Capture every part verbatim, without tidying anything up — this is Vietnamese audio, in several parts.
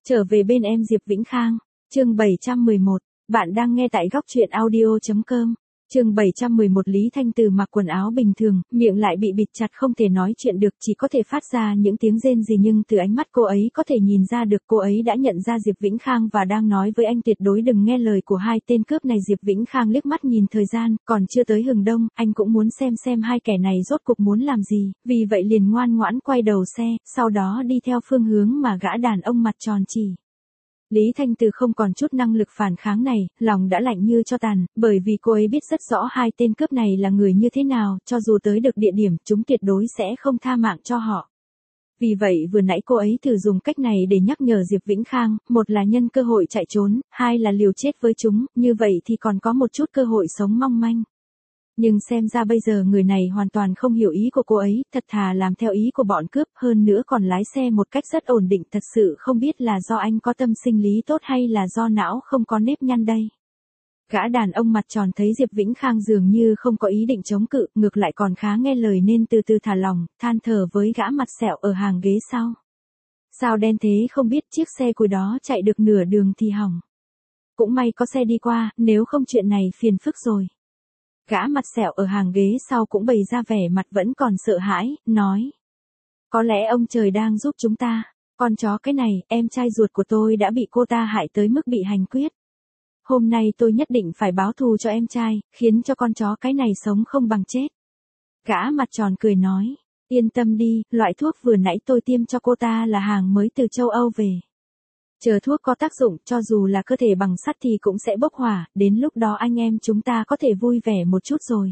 Trở về bên em Diệp Vĩnh Khang, chương bảy trăm mười một, bạn đang nghe tại góc truyện audio.com. Chương bảy trăm mười một Lý Thanh Từ mặc quần áo bình thường, miệng lại bị bịt chặt không thể nói chuyện được, chỉ có thể phát ra những tiếng rên rỉ, nhưng từ ánh mắt cô ấy có thể nhìn ra được cô ấy đã nhận ra Diệp Vĩnh Khang và đang nói với anh tuyệt đối đừng nghe lời của hai tên cướp này. Diệp Vĩnh Khang liếc mắt nhìn thời gian, còn chưa tới hừng đông, anh cũng muốn xem xem hai kẻ này rốt cục muốn làm gì, vì vậy liền ngoan ngoãn quay đầu xe, sau đó đi theo phương hướng mà gã đàn ông mặt tròn chỉ. Lý Thanh Từ không còn chút năng lực phản kháng này, lòng đã lạnh như tro tàn, bởi vì cô ấy biết rất rõ hai tên cướp này là người như thế nào, cho dù tới được địa điểm, chúng tuyệt đối sẽ không tha mạng cho họ. Vì vậy vừa nãy cô ấy thử dùng cách này để nhắc nhở Diệp Vĩnh Khang, một là nhân cơ hội chạy trốn, hai là liều chết với chúng, như vậy thì còn có một chút cơ hội sống mong manh. Nhưng xem ra bây giờ người này hoàn toàn không hiểu ý của cô ấy, thật thà làm theo ý của bọn cướp, hơn nữa còn lái xe một cách rất ổn định, thật sự không biết là do anh có tâm sinh lý tốt hay là do não không có nếp nhăn đây. Gã đàn ông mặt tròn thấy Diệp Vĩnh Khang dường như không có ý định chống cự, ngược lại còn khá nghe lời nên từ từ thả lòng, than thở với gã mặt sẹo ở hàng ghế sau. Sao đen thế không biết, chiếc xe cuối đó chạy được nửa đường thì hỏng. Cũng may có xe đi qua, nếu không chuyện này phiền phức rồi. Gã mặt sẹo ở hàng ghế sau cũng bày ra vẻ mặt vẫn còn sợ hãi, nói. Có lẽ ông trời đang giúp chúng ta, con chó cái này, em trai ruột của tôi đã bị cô ta hại tới mức bị hành quyết. Hôm nay tôi nhất định phải báo thù cho em trai, khiến cho con chó cái này sống không bằng chết. Gã mặt tròn cười nói, yên tâm đi, loại thuốc vừa nãy tôi tiêm cho cô ta là hàng mới từ châu Âu về. Chờ thuốc có tác dụng, cho dù là cơ thể bằng sắt thì cũng sẽ bốc hỏa, đến lúc đó anh em chúng ta có thể vui vẻ một chút rồi.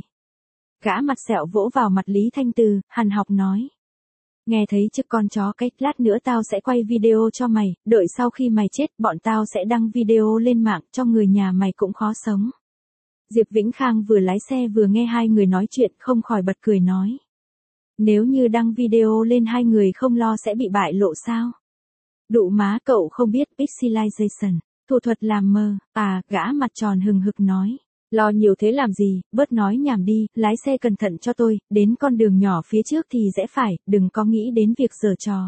Gã mặt sẹo vỗ vào mặt Lý Thanh Từ, hằn học nói. Nghe thấy chứ con chó cái, lát nữa tao sẽ quay video cho mày, đợi sau khi mày chết, bọn tao sẽ đăng video lên mạng, cho người nhà mày cũng khó sống. Diệp Vĩnh Khang vừa lái xe vừa nghe hai người nói chuyện, không khỏi bật cười nói. Nếu như đăng video lên hai người không lo sẽ bị bại lộ sao? Đụ má cậu không biết pixelization, thủ thuật làm mờ, à, gã mặt tròn hừng hực nói. Lo nhiều thế làm gì, bớt nói nhảm đi, lái xe cẩn thận cho tôi, đến con đường nhỏ phía trước thì rẽ phải, đừng có nghĩ đến việc giở trò.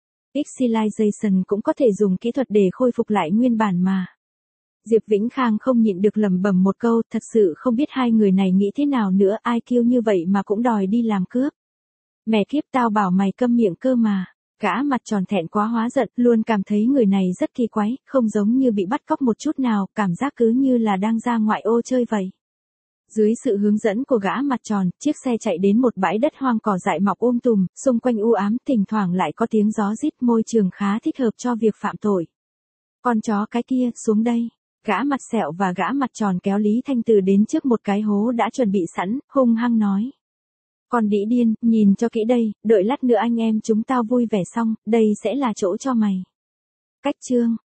Pixelization cũng có thể dùng kỹ thuật để khôi phục lại nguyên bản mà. Diệp Vĩnh Khang không nhịn được lẩm bẩm một câu, thật sự không biết hai người này nghĩ thế nào nữa, ai kêu như vậy mà cũng đòi đi làm cướp. Mẹ kiếp, tao bảo mày câm miệng cơ mà. Gã mặt tròn thẹn quá hóa giận, luôn cảm thấy người này rất kỳ quái, không giống như bị bắt cóc một chút nào, cảm giác cứ như là đang ra ngoại ô chơi vậy. Dưới sự hướng dẫn của gã mặt tròn, chiếc xe chạy đến một bãi đất hoang cỏ dại mọc um tùm, xung quanh u ám, thỉnh thoảng lại có tiếng gió rít, môi trường khá thích hợp cho việc phạm tội. Con chó cái kia, xuống đây. Gã mặt sẹo và gã mặt tròn kéo Lý Thanh Từ đến trước một cái hố đã chuẩn bị sẵn, hung hăng nói. Con đĩ điên, nhìn cho kỹ đây, đợi lát nữa anh em chúng tao vui vẻ xong, đây sẽ là chỗ cho mày. Cách chương.